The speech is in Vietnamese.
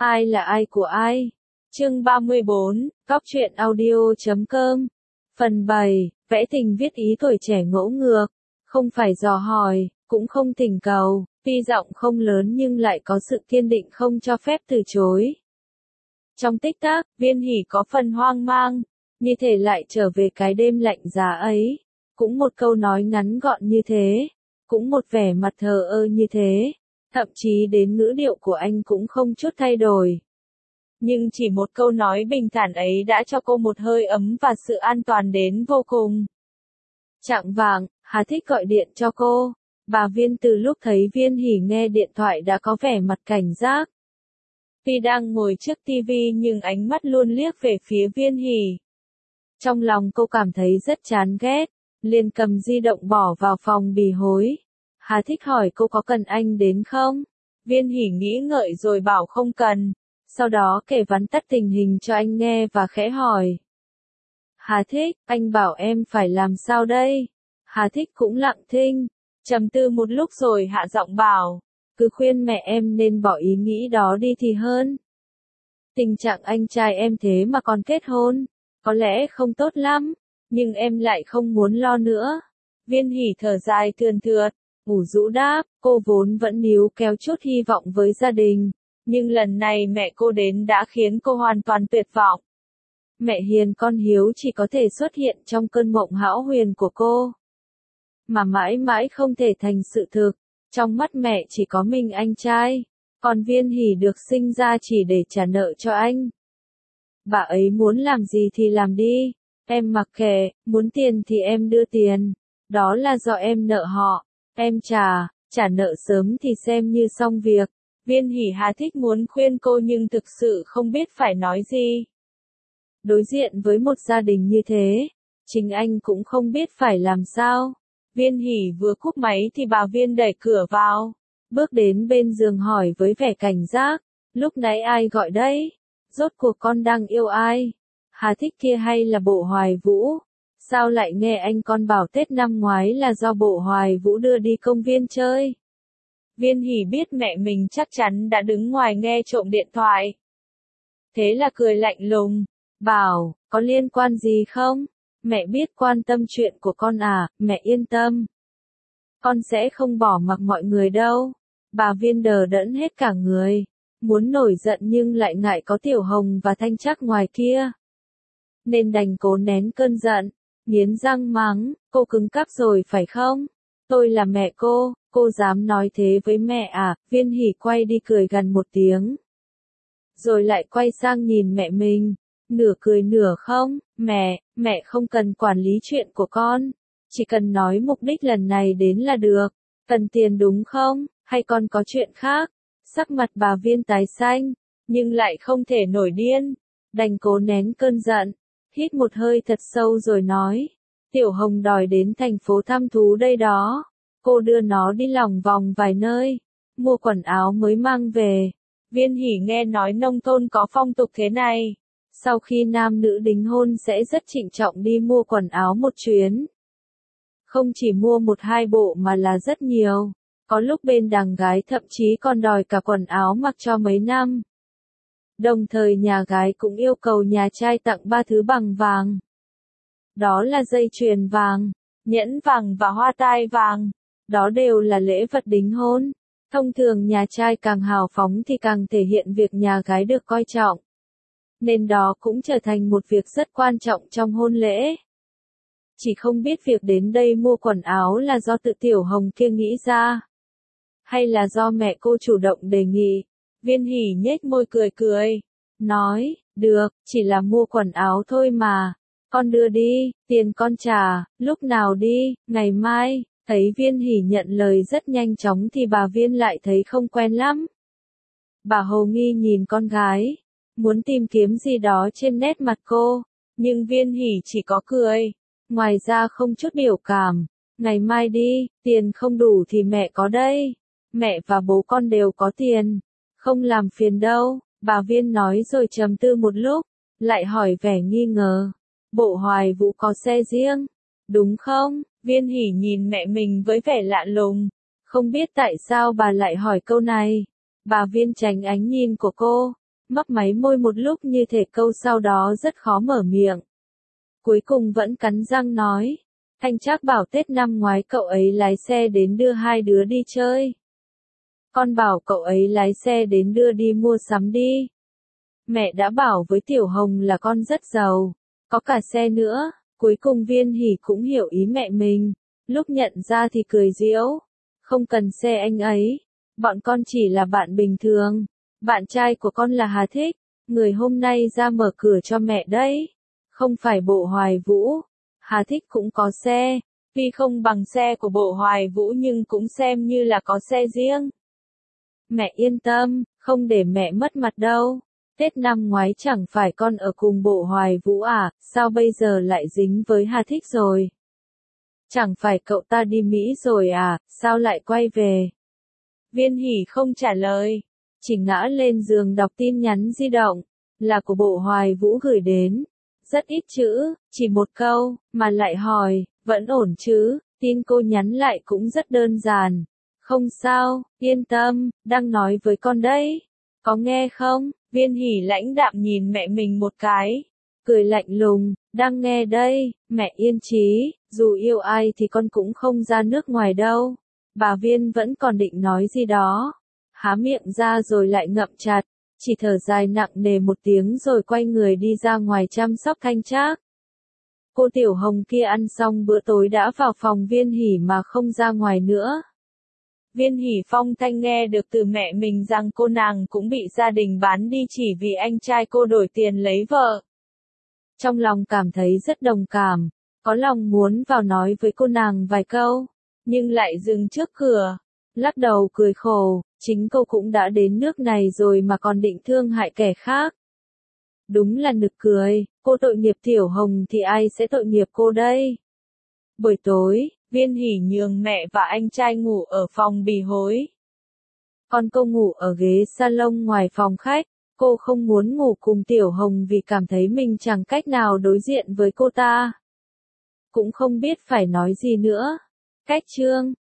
Ai là ai của ai? Chương 34, Cóc truyện audio.com. Phần 7, vẽ tình viết ý tuổi trẻ ngỗ ngược, không phải dò hỏi, cũng không thỉnh cầu, tuy giọng không lớn nhưng lại có sự kiên định không cho phép từ chối. Trong tích tắc, Viên Hỷ có phần hoang mang, như thể lại trở về cái đêm lạnh giá ấy, cũng một câu nói ngắn gọn như thế, cũng một vẻ mặt thờ ơ như thế. Thậm chí đến ngữ điệu của anh cũng không chút thay đổi. Nhưng chỉ một câu nói bình thản ấy đã cho cô một hơi ấm và sự an toàn đến vô cùng. Chạng vạng, Hà Thích gọi điện cho cô. Bà Viên từ lúc thấy Viên Hỷ nghe điện thoại đã có vẻ mặt cảnh giác. Tuy đang ngồi trước tivi nhưng ánh mắt luôn liếc về phía Viên Hỷ. Trong lòng cô cảm thấy rất chán ghét, liền cầm di động bỏ vào phòng bì hối. Hà Thích hỏi cô có cần anh đến không? Viên Hỷ nghĩ ngợi rồi bảo không cần. Sau đó kể vắn tắt tình hình cho anh nghe và khẽ hỏi. Hà Thích, anh bảo em phải làm sao đây? Hà Thích cũng lặng thinh, trầm tư một lúc rồi hạ giọng bảo, cứ khuyên mẹ em nên bỏ ý nghĩ đó đi thì hơn. Tình trạng anh trai em thế mà còn kết hôn, có lẽ không tốt lắm, nhưng em lại không muốn lo nữa. Viên Hỷ thở dài thườn thượt. Ủ rũ đáp, cô vốn vẫn níu kéo chút hy vọng với gia đình, nhưng lần này mẹ cô đến đã khiến cô hoàn toàn tuyệt vọng. Mẹ hiền con hiếu chỉ có thể xuất hiện trong cơn mộng hão huyền của cô, mà mãi mãi không thể thành sự thực. Trong mắt mẹ chỉ có mình anh trai, còn Viên Hỷ được sinh ra chỉ để trả nợ cho anh. Bà ấy muốn làm gì thì làm đi, em mặc kệ, muốn tiền thì em đưa tiền, đó là do em nợ họ. Em trả nợ sớm thì xem như xong việc. Viên Hỷ Hà Thích muốn khuyên cô nhưng thực sự không biết phải nói gì. Đối diện với một gia đình như thế, chính anh cũng không biết phải làm sao. Viên Hỷ vừa cúp máy thì bà Viên đẩy cửa vào, bước đến bên giường hỏi với vẻ cảnh giác, lúc nãy ai gọi đấy? Rốt cuộc con đang yêu ai? Hà Thích kia hay là Bộ Hoài Vũ? Sao lại nghe anh con bảo Tết năm ngoái là do Bộ Hoài Vũ đưa đi công viên chơi? Viên Hỷ biết mẹ mình chắc chắn đã đứng ngoài nghe trộm điện thoại. Thế là cười lạnh lùng, bảo, có liên quan gì không? Mẹ biết quan tâm chuyện của con à, mẹ yên tâm. Con sẽ không bỏ mặc mọi người đâu. Bà Viên đờ đẫn hết cả người, muốn nổi giận nhưng lại ngại có Tiểu Hồng và Thanh Trắc ngoài kia, nên đành cố nén cơn giận. Nghiến răng mắng, cô cứng cáp rồi phải không? Tôi là mẹ cô dám nói thế với mẹ à? Viên Hỷ quay đi cười gằn một tiếng. Rồi lại quay sang nhìn mẹ mình, nửa cười nửa không, mẹ không cần quản lý chuyện của con. Chỉ cần nói mục đích lần này đến là được. Cần tiền đúng không? Hay con có chuyện khác? Sắc mặt bà Viên tái xanh, nhưng lại không thể nổi điên. Đành cố nén cơn giận. Hít một hơi thật sâu rồi nói, Tiểu Hồng đòi đến thành phố thăm thú đây đó. Cô đưa nó đi lòng vòng vài nơi, mua quần áo mới mang về. Viên Hỷ nghe nói nông thôn có phong tục thế này. Sau khi nam nữ đính hôn sẽ rất trịnh trọng đi mua quần áo một chuyến. Không chỉ mua một hai bộ mà là rất nhiều. Có lúc bên đằng gái thậm chí còn đòi cả quần áo mặc cho mấy năm. Đồng thời nhà gái cũng yêu cầu nhà trai tặng 3 thứ bằng vàng. Đó là dây chuyền vàng, nhẫn vàng và hoa tai vàng. Đó đều là lễ vật đính hôn. Thông thường nhà trai càng hào phóng thì càng thể hiện việc nhà gái được coi trọng. Nên đó cũng trở thành một việc rất quan trọng trong hôn lễ. Chỉ không biết việc đến đây mua quần áo là do tự Tiểu Hồng kia nghĩ ra, hay là do mẹ cô chủ động đề nghị. Viên Hỷ nhếch môi cười, nói, được, chỉ là mua quần áo thôi mà. Con đưa đi, tiền con trả, lúc nào đi, ngày mai. Thấy Viên Hỷ nhận lời rất nhanh chóng thì bà Viên lại thấy không quen lắm. Bà hồ nghi nhìn con gái, muốn tìm kiếm gì đó trên nét mặt cô, nhưng Viên Hỷ chỉ có cười, ngoài ra không chút biểu cảm. Ngày mai đi, tiền không đủ thì mẹ có đây. Mẹ và bố con đều có tiền. Không làm phiền đâu, bà Viên nói rồi trầm tư một lúc, lại hỏi vẻ nghi ngờ. Bộ Hoài Vũ có xe riêng, đúng không? Viên Hỷ nhìn mẹ mình với vẻ lạ lùng, không biết tại sao bà lại hỏi câu này. Bà Viên tránh ánh nhìn của cô, mấp máy môi một lúc như thể câu sau đó rất khó mở miệng. Cuối cùng vẫn cắn răng nói, anh Trác bảo Tết năm ngoái cậu ấy lái xe đến đưa hai đứa đi chơi. Con bảo cậu ấy lái xe đến đưa đi mua sắm đi. Mẹ đã bảo với Tiểu Hồng là con rất giàu, có cả xe nữa. Cuối cùng Viên Hỷ cũng hiểu ý mẹ mình, lúc nhận ra thì cười giễu. Không cần xe anh ấy, bọn con chỉ là bạn bình thường. Bạn trai của con là Hà Thích, người hôm nay ra mở cửa cho mẹ đấy. Không phải Bộ Hoài Vũ. Hà Thích cũng có xe, tuy không bằng xe của Bộ Hoài Vũ nhưng cũng xem như là có xe riêng. Mẹ yên tâm, không để mẹ mất mặt đâu. Tết năm ngoái chẳng phải con ở cùng Bộ Hoài Vũ à, sao bây giờ lại dính với Hà Thích rồi? Chẳng phải cậu ta đi Mỹ rồi à, sao lại quay về? Viên Hỷ không trả lời, chỉ ngã lên giường đọc tin nhắn di động, là của Bộ Hoài Vũ gửi đến. Rất ít chữ, chỉ một câu, mà lại hỏi, vẫn ổn chứ? Tin cô nhắn lại cũng rất đơn giản. Không sao, yên tâm, đang nói với con đấy. Có nghe không? Viên Hỷ lãnh đạm nhìn mẹ mình một cái, cười lạnh lùng, đang nghe đây, mẹ yên chí, dù yêu ai thì con cũng không ra nước ngoài đâu. Bà Viên vẫn còn định nói gì đó, há miệng ra rồi lại ngậm chặt, chỉ thở dài nặng nề một tiếng rồi quay người đi ra ngoài chăm sóc Thanh Trác. Cô Tiểu Hồng kia ăn xong bữa tối đã vào phòng Viên Hỷ mà không ra ngoài nữa. Viên Hỷ Phong Thanh nghe được từ mẹ mình rằng cô nàng cũng bị gia đình bán đi chỉ vì anh trai cô đổi tiền lấy vợ. Trong lòng cảm thấy rất đồng cảm, có lòng muốn vào nói với cô nàng vài câu, nhưng lại dừng trước cửa, lắc đầu cười khổ, chính cô cũng đã đến nước này rồi mà còn định thương hại kẻ khác. Đúng là nực cười, cô tội nghiệp Tiểu Hồng thì ai sẽ tội nghiệp cô đây? Buổi tối, Viên Hỷ nhường mẹ và anh trai ngủ ở phòng bì hối. Còn cô ngủ ở ghế salon ngoài phòng khách, cô không muốn ngủ cùng Tiểu Hồng vì cảm thấy mình chẳng cách nào đối diện với cô ta. Cũng không biết phải nói gì nữa. Cách chương